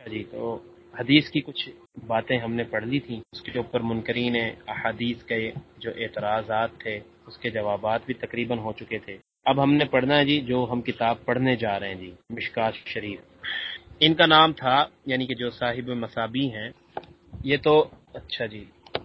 جی تو حدیث کی کچھ باتیں ہم نے پڑھ لی تھیں، اس کے اوپر منکرین احادیث کے جو اعتراضات تھے اس کے جوابات بھی تقریباً ہو چکے تھے۔ اب ہم نے پڑھنا ہے جی جو ہم کتاب پڑھنے جا رہے ہیں جی، مشکات شریف۔ ان کا نام تھا، یعنی کہ جو صاحب مصابیح ہیں یہ تو اچھا جی،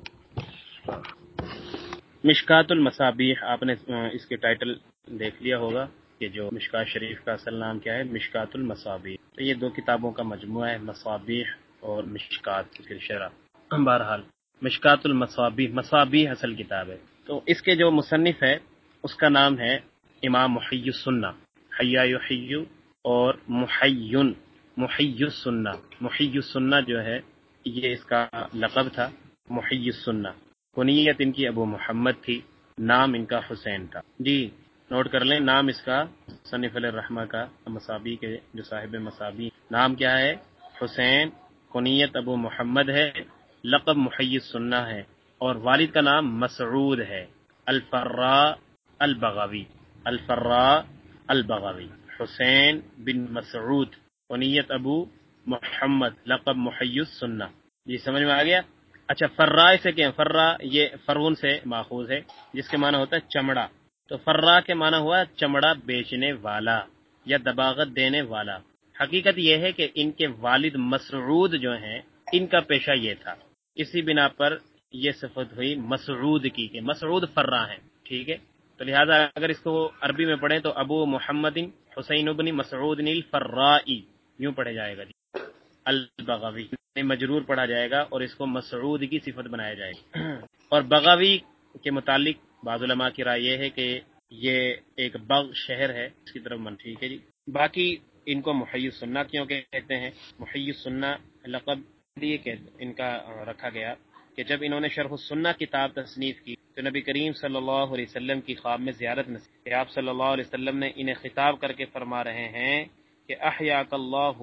مشکات المصابیح، آپ نے اس کے ٹائٹل دیکھ لیا ہوگا کہ جو مشکات شریف کا اصل نام کیا ہے، مشکات المصابیح۔ تو یہ دو کتابوں کا مجموعہ ہے، مصابیح اور مشکات کی پھر شرح۔ بہرحال مشکات المصابیح، مصابیح اصل کتاب ہے۔ تو اس کے جو مصنف ہے اس کا نام ہے امام محی السنہ، حیا یحیی اور محیون، محی السنہ۔ محی السنہ جو ہے یہ اس کا لقب تھا، محی السنہ۔ کنیت ان کی ابو محمد تھی، نام ان کا حسین تھا۔ جی نوٹ کر لیں، نام اس کا مصنف علیہ الرحمہ کا، مصابیح کے جو صاحب مصابیح، نام کیا ہے؟ حسین، کنیت ابو محمد ہے، لقب محی السنہ ہے، اور والد کا نام مسعود ہے، الفراء البغوی، الفراء البغوی، حسین بن مسعود، کنیت ابو محمد، لقب محی السنہ۔ جی سمجھ میں آ گیا؟ اچھا، فرا سے کیا؟ فرا یہ فرون سے ماخوذ ہے جس کے معنی ہوتا ہے چمڑا، تو فرا کے معنی ہوا چمڑا بیچنے والا یا دباغت دینے والا۔ حقیقت یہ ہے کہ ان کے والد مسعود جو ہیں ان کا پیشہ یہ تھا، اسی بنا پر یہ صفت ہوئی مسعود کی کہ مسعود فرا ہیں، ٹھیک ہے؟ تو لہذا اگر اس کو عربی میں پڑھیں تو ابو محمد حسین بن مسعود الفرائی یوں پڑھے جائے گا جی، البغوی مجرور پڑھا جائے گا اور اس کو مسعود کی صفت بنایا جائے گا۔ اور بغوی کے متعلق بعض علماء کی رائے یہ ہے کہ یہ ایک بغ شہر ہے، اس کی طرف من، ٹھیک ہے جی۔ باقی ان کو محی السنہ کیوں کہتے ہیں؟ محی السنہ لقب لیے کہ ان کا رکھا گیا کہ جب انہوں نے شرح السنہ کتاب تصنیف کی تو نبی کریم صلی اللہ علیہ وسلم کی خواب میں زیارت نصیب کہ آپ صلی اللہ علیہ وسلم نے انہیں خطاب کر کے فرما رہے ہیں کہ احیاک اللہ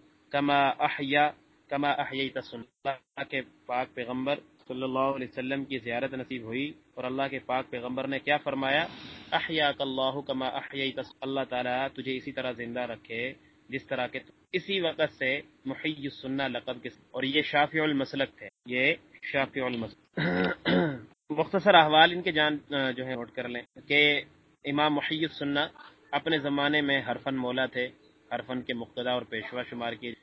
کما احییت سنہ۔ اللہ کے پاک پیغمبر صلی اللہ علیہ وسلم کی زیارت نصیب ہوئی اور اللہ کے پاک پیغمبر نے کیا فرمایا؟ احیاک اللہ کما احییت سنہ، اللہ تعالیٰ تجھے اسی طرح زندہ رکھے جس طرح کہ اسی وقت سے محی السنہ لقب کے، اور یہ شافع المسلک تھے، یہ شافع المسلک۔ مختصر احوال ان کے جو ہے نوٹ کر لیں کہ امام محی السنہ اپنے زمانے میں حرفن مولا تھے، حرفن کے مقتدا اور پیشوا شمار کیے۔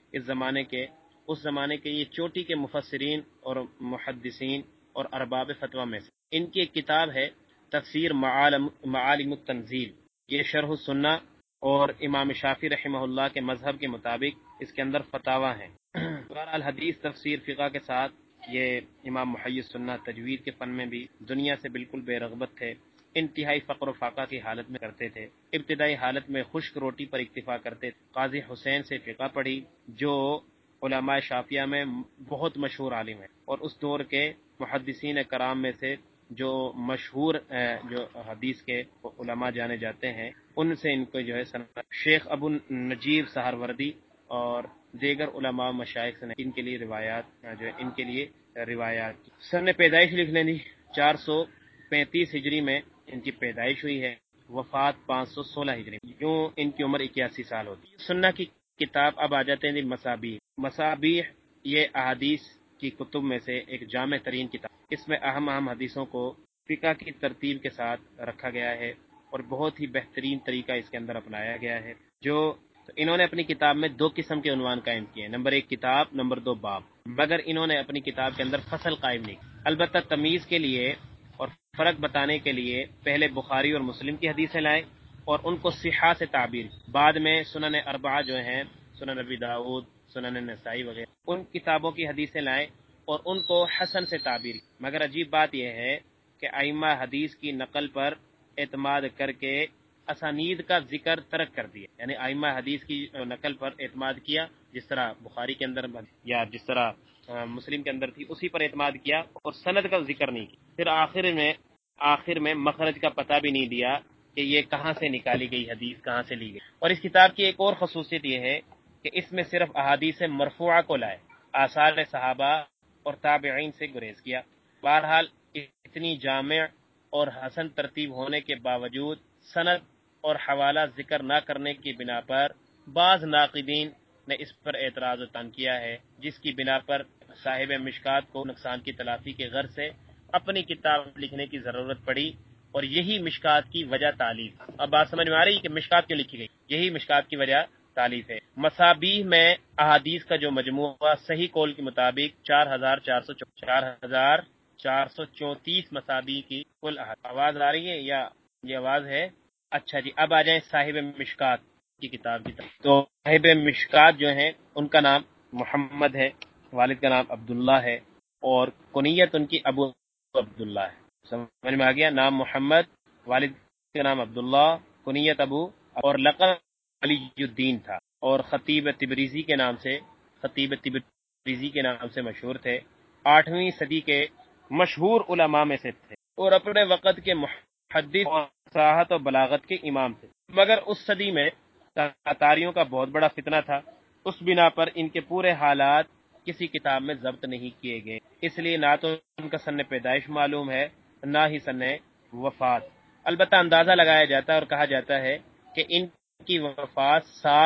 اس زمانے کے یہ چوٹی کے مفسرین اور محدثین اور ارباب فتویٰ میں سے۔ ان کی ایک کتاب ہے تفسیر معالم التنزیل، یہ شرح السنہ، اور امام شافعی رحمہ اللہ کے مذہب کے مطابق اس کے اندر فتاویٰ ہیں۔ بہرحال حدیث، تفسیر، فقہ کے ساتھ یہ امام محی السنہ تجوید کے فن میں بھی دنیا سے بالکل بے رغبت تھے، انتہائی فقر و فاقہ کی حالت میں کرتے تھے، ابتدائی حالت میں خشک روٹی پر اکتفا کرتے تھے۔ قاضی حسین سے فقہ پڑھی جو علماء شافعیہ میں بہت مشہور عالم ہے، اور اس دور کے محدثین کرام میں سے جو مشہور جو حدیث کے علماء جانے جاتے ہیں ان سے ان کو جو ہے شیخ ابو نجیب سہروردی اور دیگر علماء مشائخ نے ان کے لیے روایات جو ہے ان کے لیے روایات کی۔ سن پیدائش لکھ لیں جی، 435 ہجری میں ان کی پیدائش ہوئی ہے، وفات 516 ہجری میں، یوں ان کی عمر 81 سال ہوتی ہے۔ سنہ کی کتاب اب آ جاتے ہیں جی مصابیح۔ مصابیح یہ احادیث کی کتب میں سے ایک جامع ترین کتاب، اس میں اہم حدیثوں کو فقہ کی ترتیب کے ساتھ رکھا گیا ہے اور بہت ہی بہترین طریقہ اس کے اندر اپنایا گیا ہے۔ تو انہوں نے اپنی کتاب میں 2 قسم کے عنوان قائم کیے ہیں، نمبر 1 کتاب، نمبر 2 باب، مگر انہوں نے اپنی کتاب کے اندر فصل قائم نہیں کی۔ البتہ تمیز کے لیے اور فرق بتانے کے لیے پہلے بخاری اور مسلم کی حدیثیں لائے اور ان کو صحہ سے تعبیر، بعد میں سنن اربعہ جو ہیں، سنن ابی داؤد، سنن نسائی وغیرہ، ان کتابوں کی حدیثیں لائے اور ان کو حسن سے تعبیر کی۔ مگر عجیب بات یہ ہے کہ ائمہ حدیث کی نقل پر اعتماد کر کے اسانید کا ذکر ترک کر دیا، یعنی ائمہ حدیث کی نقل پر اعتماد کیا جس طرح بخاری کے اندر یا جس طرح مسلم کے اندر تھی اسی پر اعتماد کیا اور سند کا ذکر نہیں کیا۔ پھر آخر میں مخرج کا پتہ بھی نہیں دیا کہ یہ کہاں سے نکالی گئی حدیث، کہاں سے لی گئی۔ اور اس کتاب کی ایک اور خصوصیت یہ ہے کہ اس میں صرف احادیث مرفوعہ کو لائے، آثار صحابہ اور تابعین سے گریز کیا۔ بہرحال اتنی جامع اور حسن ترتیب ہونے کے باوجود سند اور حوالہ ذکر نہ کرنے کی بنا پر بعض ناقدین نے اس پر اعتراض و تنقید کیا ہے، جس کی بنا پر صاحب مشکات کو نقصان کی تلافی کے غرض سے اپنی کتاب لکھنے کی ضرورت پڑی، اور یہی مشکات کی وجہ تالیف۔ اب بات سمجھ میں آ رہی ہے کہ مشکات کیوں لکھی گئی؟ یہی مشکات کی وجہ تالیف ہے۔ مصابیح میں احادیث کا جو مجموعہ صحیح قول کے مطابق 4434 مصابیح کی کل آواز آ رہی ہے یا یہ آواز ہے؟ اچھا جی، اب آ جائیں صاحب مشکات کی کتاب کی طرف۔ تو صاحب مشکات جو ہیں ان کا نام محمد ہے، والد کا نام عبداللہ ہے، اور کنیت ان کی ابو عبداللہ ہے۔ سمجھ میں آ گیا؟ نام محمد، والد کا نام عبداللہ، کنیت ابو، اور لقب علی الدین تھا، اور خطیب تبریزی کے نام سے مشہور تھے۔ 8ویں صدی کے مشہور علماء میں سے تھے، اور اپنے وقت کے محدث اور فصاحت و بلاغت کے امام تھے، مگر اس صدی میں تاتاریوں کا بہت بڑا فتنہ تھا، اس بنا پر ان کے پورے حالات کسی کتاب میں ضبط نہیں کیے گئے، اس لیے نہ تو ان کا سن پیدائش معلوم ہے نہ ہی سن وفات۔ البتہ اندازہ لگایا جاتا ہے اور کہا جاتا ہے کہ ان کی وفات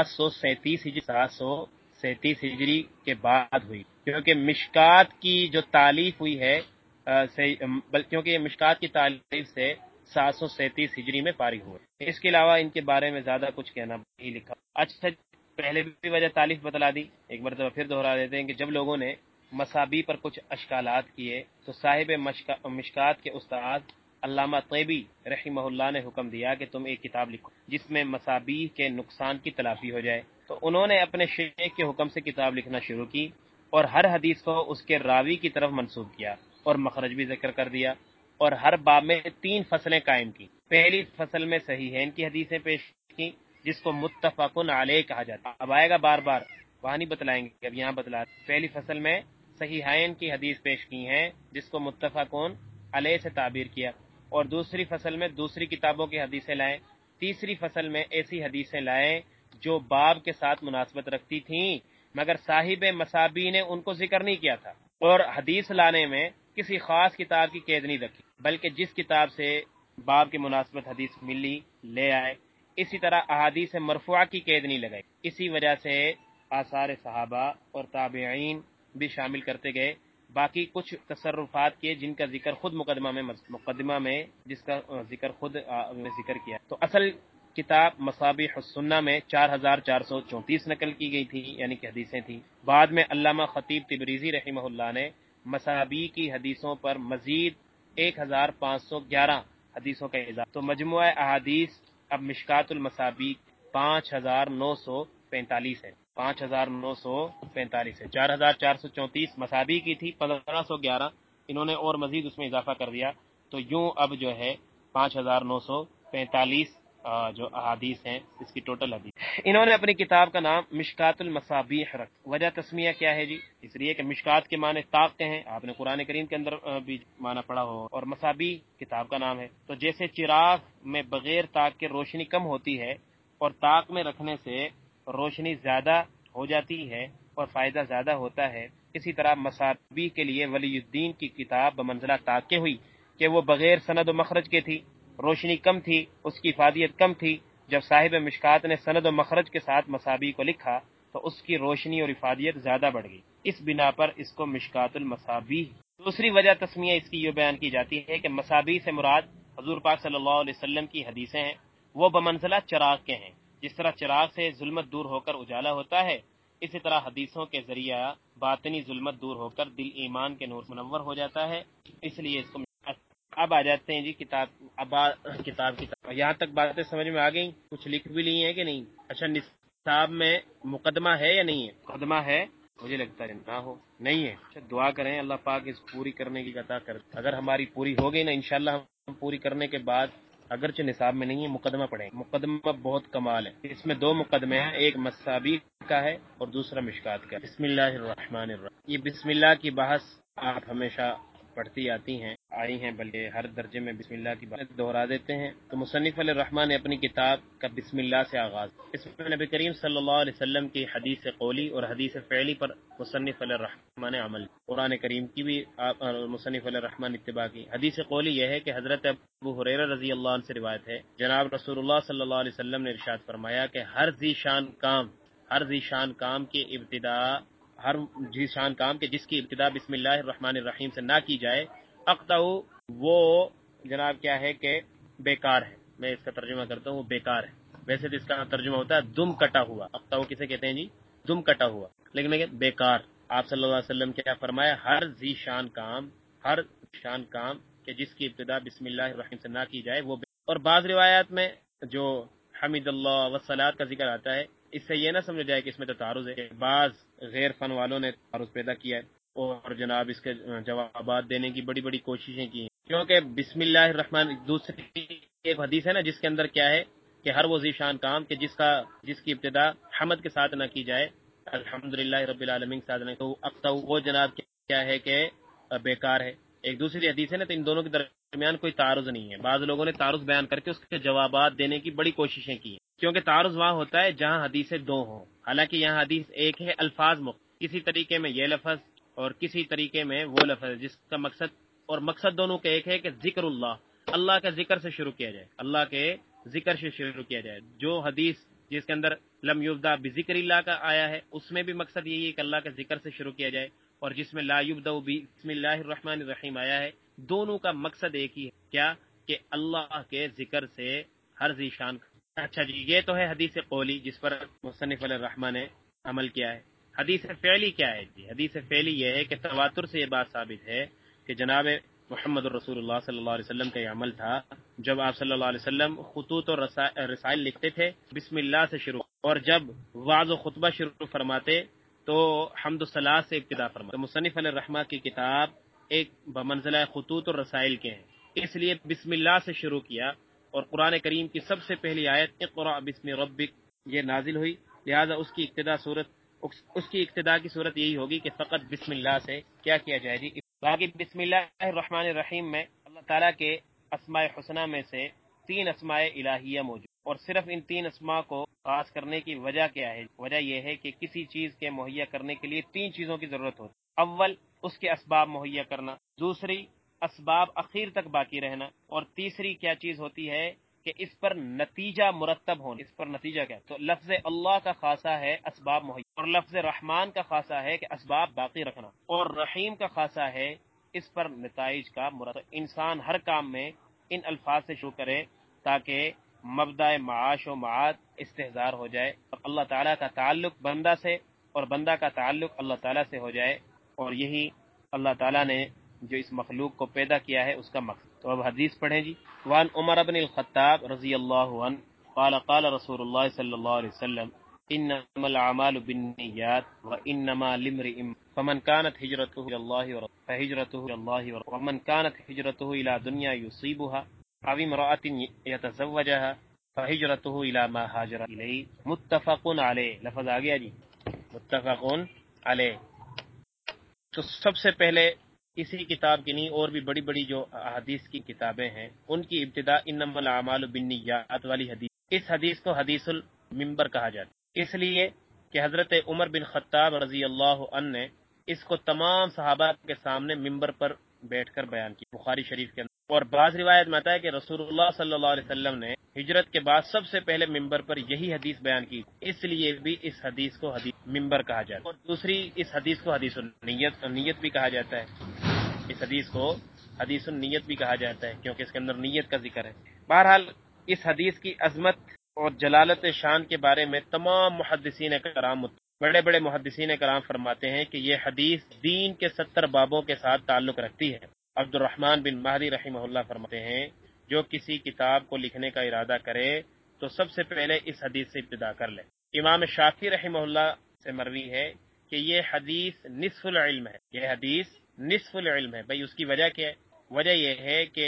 737 ہجری کے بعد ہوئی، کیونکہ مشکات کی جو تالیف ہوئی ہے کیونکہ یہ مشکات کی تالیف سے 737 ہجری میں فارغ ہوئے۔ اس کے علاوہ ان کے بارے میں زیادہ کچھ کہنا نہیں لکھا۔ اچھا، پہلے بھی وجہ تالیف بتلا دی، ایک مرتبہ پھر دوہرا دیتے ہیں کہ جب لوگوں نے مصابیح پر کچھ اشکالات کیے تو صاحب مشکات کے استاد علامہ طیبی رحمہ اللہ نے حکم دیا کہ تم ایک کتاب لکھو جس میں مصابیح کے نقصان کی تلافی ہو جائے۔ تو انہوں نے اپنے شیخ کے حکم سے کتاب لکھنا شروع کی، اور ہر حدیث کو اس کے راوی کی طرف منسوب کیا، اور مخرج بھی ذکر کر دیا، اور ہر باب میں 3 فصلیں قائم کی۔ پہلی فصل میں صحیحین کی حدیثیں پیش کی، جس کو متفقن علیہ کہا جاتا ہے۔ اب آئے گا بار بار، وہاں نہیں بتلائیں گے، اب یہاں بتلا۔ پہلی فصل میں صحیحین کی حدیث پیش کی ہیں، جس کو متفقن علیہ سے تعبیر کیا، اور دوسری فصل میں دوسری کتابوں کی حدیثیں لائیں۔ تیسری فصل میں ایسی حدیثیں لائیں جو باب کے ساتھ مناسبت رکھتی تھیں، مگر صاحب مصابیح نے ان کو ذکر نہیں کیا تھا، اور حدیث لانے میں کسی خاص کتاب کی قید نہیں رکھی، بلکہ جس کتاب سے باب کی مناسبت حدیث ملی لے آئے۔ اسی طرح احادیث مرفوعہ کی قید نہیں لگائی، اسی وجہ سے آثار صحابہ اور تابعین بھی شامل کرتے گئے۔ باقی کچھ تصرفات کیے جن کا ذکر خود مقدمہ میں جس کا ذکر خود نے ذکر کیا۔ تو اصل کتاب مصابیح السنہ میں 4434 نقل کی گئی تھی، یعنی کہ حدیثیں تھیں۔ بعد میں علامہ خطیب تبریزی رحمہ اللہ نے مصابیح کی حدیثوں پر مزید 1511 حدیثوں کا اضافہ، تو مجموعہ احادیث اب مشکات المصابیح 5945 ہے، 5945 ہے۔ 4434 مصابیح کی تھی، 1511 انہوں نے اور مزید اس میں اضافہ کر دیا، تو یوں اب جو ہے 5945 جو احادیث ہیں اس کی ٹوٹل حدیث۔ انہوں نے اپنی کتاب کا نام مشکات المصابیح رکھا۔ وجہ تسمیہ کیا ہے جی؟ اس لیے کہ مشکات کے معنی طاق کے ہیں، آپ نے قرآن کریم کے اندر بھی معنی پڑھا ہو، اور مصابیح کتاب کا نام ہے۔ تو جیسے چراغ میں بغیر طاق کے روشنی کم ہوتی ہے، اور طاق میں رکھنے سے روشنی زیادہ ہو جاتی ہے اور فائدہ زیادہ ہوتا ہے، اسی طرح مصابیح کے لیے ولی الدین کی کتاب بمنزلہ طاق کے ہوئی کہ وہ بغیر سند و مخرج کے تھی، روشنی کم تھی، اس کی افادیت کم تھی۔ جب صاحب مشکات نے سند و مخرج کے ساتھ مصابیح کو لکھا تو اس کی روشنی اور افادیت زیادہ بڑھ گئی، اس بنا پر اس کو مشکات المصابیح۔ دوسری وجہ تسمیہ اس کی یہ بیان کی جاتی ہے کہ مصابیح سے مراد حضور پاک صلی اللہ علیہ وسلم کی حدیثیں ہیں، وہ بمنزلہ چراغ کے ہیں۔ جس طرح چراغ سے ظلمت دور ہو کر اجالا ہوتا ہے، اسی طرح حدیثوں کے ذریعہ باطنی ظلمت دور ہو کر دل ایمان کے نور منور ہو جاتا ہے، اس لیے اس کو۔ اب آ جاتے ہیں جی کتاب یہاں تک باتیں سمجھ میں آ گئیں؟ کچھ لکھ بھی لی ہیں کہ نہیں؟ اچھا، نصاب میں مقدمہ ہے یا نہیں ہے؟ مقدمہ ہے، مجھے لگتا ہے نہ ہو، نہیں ہے۔ اچھا، دعا کریں اللہ پاک اس پوری کرنے کی عطا کر، اگر ہماری پوری ہو گئی نا انشاءاللہ، ہم پوری کرنے کے بعد اگرچہ نصاب میں نہیں ہے مقدمہ پڑھیں۔ مقدمہ بہت کمال ہے، اس میں 2 مقدمے ہیں، ایک مصابیح کا ہے اور دوسرا مشکات کا ہے۔ بسم اللہ الرحمن الرحیم۔ یہ بسم اللہ کی بحث آپ ہمیشہ پڑھتی آئی ہیں، بلکہ ہر درجے میں بسم اللہ کی بات دہرا دیتے ہیں۔ تو مصنف علیہ الرحمن نے اپنی کتاب کا بسم اللہ سے آغاز، اس میں نبی کریم صلی اللہ علیہ وسلم کی حدیث قولی اور حدیث فعلی پر مصنف علیہ الرحمن نے عمل، قرآن کریم کی بھی مصنف علیہ الرحمن اتباع کی۔ حدیث قولی یہ ہے کہ حضرت ابو ہریرہ رضی اللہ عنہ سے روایت ہے، جناب رسول اللہ صلی اللہ علیہ وسلم نے ارشاد فرمایا کہ ہر ذی شان کام ہر ذی شان کام کی ابتدا ہر ذی شان کام کے جس کی ابتدا بسم اللہ الرحمن الرحیم سے نہ کی جائے، اقطع وہ جناب کیا ہے کہ بیکار ہے. میں اس کا ترجمہ کرتا ہوں، وہ بیکار ہے. ویسے تو اس کا ترجمہ ہوتا ہے دم کٹا ہوا. اقطع کسے کہتے ہیں جی؟ دم کٹا ہوا. لیکن میں بیکار. آپ صلی اللہ علیہ وسلم کیا فرمایا؟ ہر ذی شان کام کہ جس کی ابتدا بسم اللہ الرحیم سے نہ کی جائے وہ اور بعض روایات میں جو حمید اللہ والصلاۃ کا ذکر آتا ہے، اس سے یہ نہ سمجھ جائے کہ اس میں تو تعارض ہے. بعض غیر فن والوں نے تعارض پیدا کیا ہے اور جناب اس کے جوابات دینے کی بڑی بڑی کوششیں کی ہیں، کیونکہ بسم اللہ الرحمن دوسری ایک حدیث ہے نا جس کے اندر کیا ہے کہ ہر وہ ذی شان کام کہ جس کی ابتدا حمد کے ساتھ نہ کی جائے، الحمدللہ رب العالمین کے ساتھ نہ، تو اقطع وہ جناب کیا ہے کہ بیکار ہے. ایک دوسری حدیث ہے نا، تو ان دونوں کے درمیان کوئی تعارض نہیں ہے. بعض لوگوں نے تعارض بیان کر کے اس کے جوابات دینے کی بڑی کوششیں کی ہیں، کیونکہ تعارض وہاں ہوتا ہے جہاں حدیثیں دو ہوں. حالانکہ یہاں حدیث ایک ہے، الفاظ کسی طریقے میں یہ لفظ اور کسی طریقے میں وہ لفظ، جس کا مقصد دونوں کا ایک ہے کہ ذکر اللہ کا ذکر سے شروع کیا جائے، اللہ کے ذکر سے شروع کیا جائے. جو حدیث جس کے اندر لم یبدا بذکر اللہ کا آیا ہے، اس میں بھی مقصد یہی ہے کہ اللہ کے ذکر سے شروع کیا جائے، اور جس میں لا یبدا بسم اللہ الرحمن الرحیم آیا ہے، دونوں کا مقصد ایک ہی ہے، کیا کہ اللہ کے ذکر سے ہر ذی شان. اچھا جی، یہ تو ہے حدیث قولی جس پر مصنف علیہ الرحمن نے عمل کیا ہے. حدیث فعلی کیا ہے جی؟ حدیث فعلی یہ ہے کہ تواتر سے یہ بات ثابت ہے کہ جناب محمد الرسول اللہ صلی اللہ علیہ وسلم کا یہ عمل تھا. جب آپ صلی اللہ علیہ وسلم خطوط اور رسائل لکھتے تھے بسم اللہ سے شروع، اور جب وعظ و خطبہ شروع فرماتے تو حمد و ثنا سے ابتدا فرماتے. مصنف علیہ الرحمہ کی کتاب ایک بمنزلہ خطوط اور رسائل کے ہیں، اس لیے بسم اللہ سے شروع کیا. اور قرآن کریم کی سب سے پہلی آیت اقرأ بسم ربک یہ نازل ہوئی، لہذا اس کی ابتدا کی صورت یہی ہوگی کہ فقط بسم اللہ سے کیا جائے جی. باقی بسم اللہ الرحمن الرحیم میں اللہ تعالیٰ کے اسماء حسنہ میں سے 3 اسماء الہیہ موجود، اور صرف ان 3 اسماء کو خاص کرنے کی وجہ کیا ہے؟ وجہ یہ ہے کہ کسی چیز کے مہیا کرنے کے لیے 3 چیزوں کی ضرورت ہوتی. اول اس کے اسباب مہیا کرنا، دوسری اسباب اخیر تک باقی رہنا، اور تیسری کیا چیز ہوتی ہے کہ اس پر نتیجہ مرتب ہونا. اس پر نتیجہ کیا؟ تو لفظ اللہ کا خاصہ ہے اسباب مہیا، اور لفظ رحمان کا خاصہ ہے کہ اسباب باقی رکھنا، اور رحیم کا خاصہ ہے اس پر نتائج کا مرتب. انسان ہر کام میں ان الفاظ سے شروع کرے تاکہ مبدأ معاش و معاد استحضار ہو جائے، اور اللہ تعالیٰ کا تعلق بندہ سے اور بندہ کا تعلق اللہ تعالیٰ سے ہو جائے، اور یہی اللہ تعالیٰ نے جو اس مخلوق کو پیدا کیا ہے اس کا مقصد. تو اب حدیث پڑھیں جی. وان عمر بن الخطاب رضی اللہ عنہ قال قال رسول اللہ صلی اللہ علیہ وسلم انما الاعمال بالنیات وانما لامرئ فمن كانت هجرته الى الله ورسوله فهجرته الى الله ورسوله ومن كانت هجرته الى دنيا يصيبها او امرأة يتزوجها فهجرته الى ما هاجر اليه متفق علیہ. لفظ آ گیا جی، متفق علیہ. تو سب سے پہلے اسی کتاب کی نہیں اور بھی بڑی بڑی جو حدیث کی کتابیں ہیں ان کی ابتدا انما الاعمال بالنیات والی حدیث، اس حدیث کو حدیث المنبر کہا جاتا ہے، اس لیے کہ حضرت عمر بن خطاب رضی اللہ عنہ نے اس کو تمام صحابہ کے سامنے منبر پر بیٹھ کر بیان کی، بخاری شریف کے اندر. اور بعض روایت میں آتا ہے کہ رسول اللہ صلی اللہ علیہ وسلم نے ہجرت کے بعد سب سے پہلے منبر پر یہی حدیث بیان کی، اس لیے بھی اس حدیث کو حدیث منبر کہا جاتا ہے. اور دوسری اس حدیث کو حدیث النیت بھی کہا جاتا ہے. اس حدیث کو حدیث النیت بھی کہا جاتا ہے کیونکہ اس کے اندر نیت کا ذکر ہے. بہرحال اس حدیث کی عظمت اور جلالت شان کے بارے میں تمام محدثین کرام، بڑے بڑے محدثین کرام فرماتے ہیں کہ یہ حدیث دین کے 70 بابوں کے ساتھ تعلق رکھتی ہے. عبد الرحمن بن مہدی رحمہ اللہ فرماتے ہیں جو کسی کتاب کو لکھنے کا ارادہ کرے تو سب سے پہلے اس حدیث سے ابتدا کر لے. امام شافعی رحمہ اللہ سے مروی ہے کہ یہ حدیث نصف العلم ہے. یہ حدیث نصف العلم ہے. بھئی اس کی وجہ کیا ہے؟ وجہ یہ ہے کہ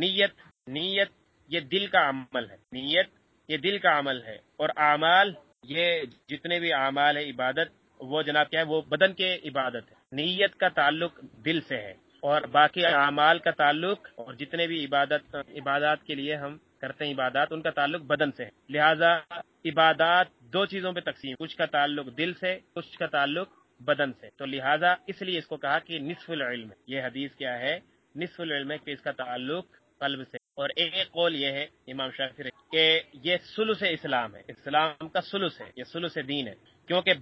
نیت یہ دل کا عمل ہے. نیت یہ دل کا عمل ہے، اور اعمال یہ جتنے بھی اعمال ہے عبادت وہ جناب کیا ہے؟ وہ بدن کے عبادت ہے. نیت کا تعلق دل سے ہے، اور باقی اعمال کا تعلق اور جتنے بھی عبادات کے لیے ہم کرتے ہیں عبادات ان کا تعلق بدن سے ہے. لہذا عبادات 2 چیزوں پہ تقسیم، کچھ کا تعلق دل سے، کچھ کا تعلق بدن سے. تو لہذا اس لیے اس کو کہا کہ نصف العلم ہے. یہ حدیث کیا ہے؟ نصف العلم ہے کہ اس کا تعلق قلب سے. اور ایک قول یہ ہے امام شافعی کہ یہ ثلث اسلام ہے، اسلام کا ثلث ہے، یہ ثلث دین ہے. کیونکہ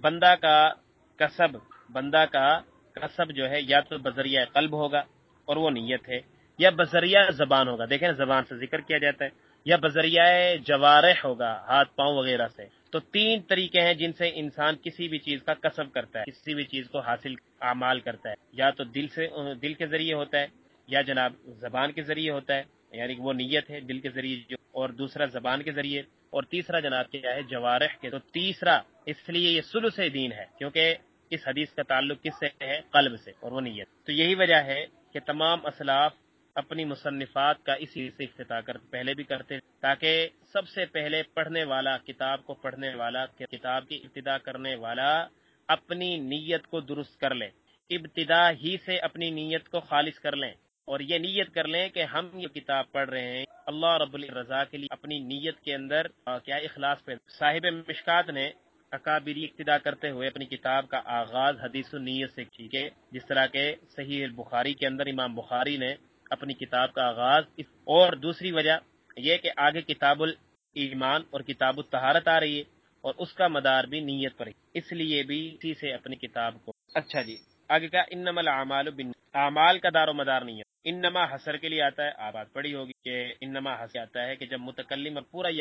بندہ کا کسب جو ہے یا تو بذریعہ قلب ہوگا اور وہ نیت ہے، یا بذریعہ زبان ہوگا، دیکھیں نا زبان سے ذکر کیا جاتا ہے، یا بذریعہ جوارح ہوگا، ہاتھ پاؤں وغیرہ سے۔ تو تین طریقے ہیں جن سے انسان کسی بھی چیز کا کسب کرتا ہے، کسی بھی چیز کو حاصل اعمال کرتا ہے، یا تو دل کے ذریعے ہوتا ہے، یا جناب زبان کے ذریعے ہوتا ہے، یعنی کہ وہ نیت ہے دل کے ذریعے جو، اور دوسرا زبان کے ذریعے، اور تیسرا جناب کیا ہے جوارح کے۔ تو تیسرا اس لیے یہ ثلث دین ہے، کیونکہ اس حدیث کا تعلق کس سے ہے؟ قلب سے، اور وہ نیت۔ تو یہی وجہ ہے کہ تمام اسلاف اپنی مصنفات کا اسی سے افتتاح پہلے بھی کرتے، تاکہ سب سے پہلے پڑھنے والا، کتاب کو پڑھنے والا، کتاب کی ابتدا کرنے والا اپنی نیت کو درست کر لے، ابتدا ہی سے اپنی نیت کو خالص کر لیں، اور یہ نیت کر لیں کہ ہم یہ کتاب پڑھ رہے ہیں اللہ رب الرضا کے لیے۔ اپنی نیت کے اندر کیا اخلاص پہ۔ صاحب مشکات نے اکابری اقتدا کرتے ہوئے اپنی کتاب کا آغاز حدیث النیت سے کی، جس طرح کہ صحیح البخاری کے اندر امام بخاری نے اپنی کتاب کا آغاز اور دوسری وجہ یہ کہ آگے کتاب الایمان اور کتاب الطہارت آ رہی ہے، اور اس کا مدار بھی نیت پر ہے، اس لیے بھی اسی سے اپنی کتاب کو۔ اچھا جی، آگے کا انما الاعمال اعمال کا دار و مدار نہیں ہے۔ انما حسر کے لیے آتا ہے، آپ بات پڑھی ہوگی کہ انما حسر آتا ہے کہ جب متکلم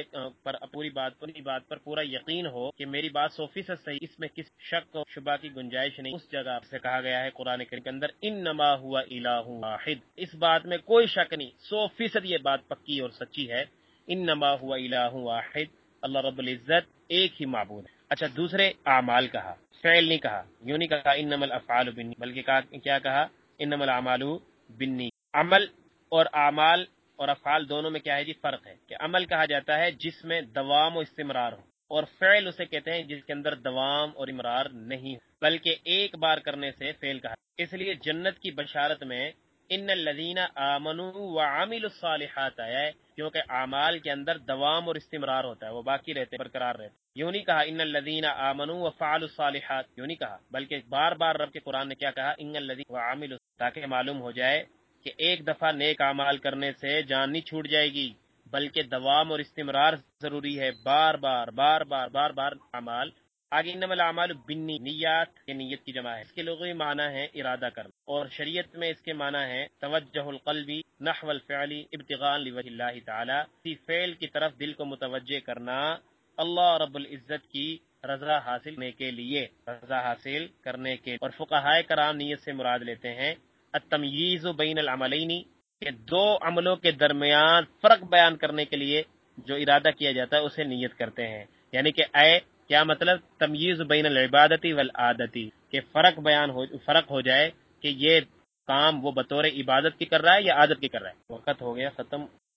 پوری بات پر پورا یقین ہو کہ میری بات 100% صحیح، اس میں کس شک و شبہ کی گنجائش نہیں، اس جگہ سے کہا گیا ہے قرآن کریم کے اندر انما ہوا الہ واحد، اس بات میں کوئی شک نہیں، 100% یہ بات پکی اور سچی ہے، انما ہوا الہ واحد، اللہ رب العزت ایک ہی معبود ہے۔ اچھا، دوسرے اعمال کہا، فعل نہیں کہا، یوں نہیں کہا انما الافعال بالنیات، بلکہ کیا کہا؟ انما الاعمال بالنیات۔ عمل اور اعمال اور افعال دونوں میں کیا ہے جی؟ فرق ہے کہ عمل کہا جاتا ہے جس میں دوام و استمرار ہو، اور فعل اسے کہتے ہیں جس کے اندر دوام اور امرار نہیں ہو، بلکہ ایک بار کرنے سے فعل کہا۔ اس لیے جنت کی بشارت میں ان الذین آمنوا وعملوا الصالحات آیا ہے، کیونکہ اعمال کے اندر دوام اور استمرار ہوتا ہے، وہ باقی رہتے، برقرار رہتے۔ یوں نہیں کہا ان الذین آمنوا وفعلوا الصالحات، یوں نہیں کہا، بلکہ بار بار رب کے قرآن نے کیا کہا؟ ان الذین وعملوا، تاکہ معلوم ہو جائے کہ ایک دفعہ نیک اعمال کرنے سے جان نہیں چھوٹ جائے گی، بلکہ دوام اور استمرار ضروری ہے، بار بار اعمال۔ آگے انما الاعمال بالنیات، یہ نیت کی جمع ہے، اس کے لغوی معنی ہے ارادہ کرنا، اور شریعت میں اس کے معنی ہے توجہ القلب نحو الفعل ابتغاء لوجہ اللہ تعالی، کسی فعل کی طرف دل کو متوجہ کرنا اللہ رب العزت کی رضا حاصل کرنے کے، اور فقہائے کرام نیت سے مراد لیتے ہیں التمییز بین العملین، کہ دو عملوں کے درمیان فرق بیان کرنے کے لیے جو ارادہ کیا جاتا ہے اسے نیت کرتے ہیں، یعنی کہ کیا مطلب؟ تمییز بین العبادتی والعادتی، کہ فرق ہو جائے کہ یہ کام وہ بطور عبادت کی کر رہا ہے یا عادت کی کر رہا ہے۔ وقت ہو گیا ختم۔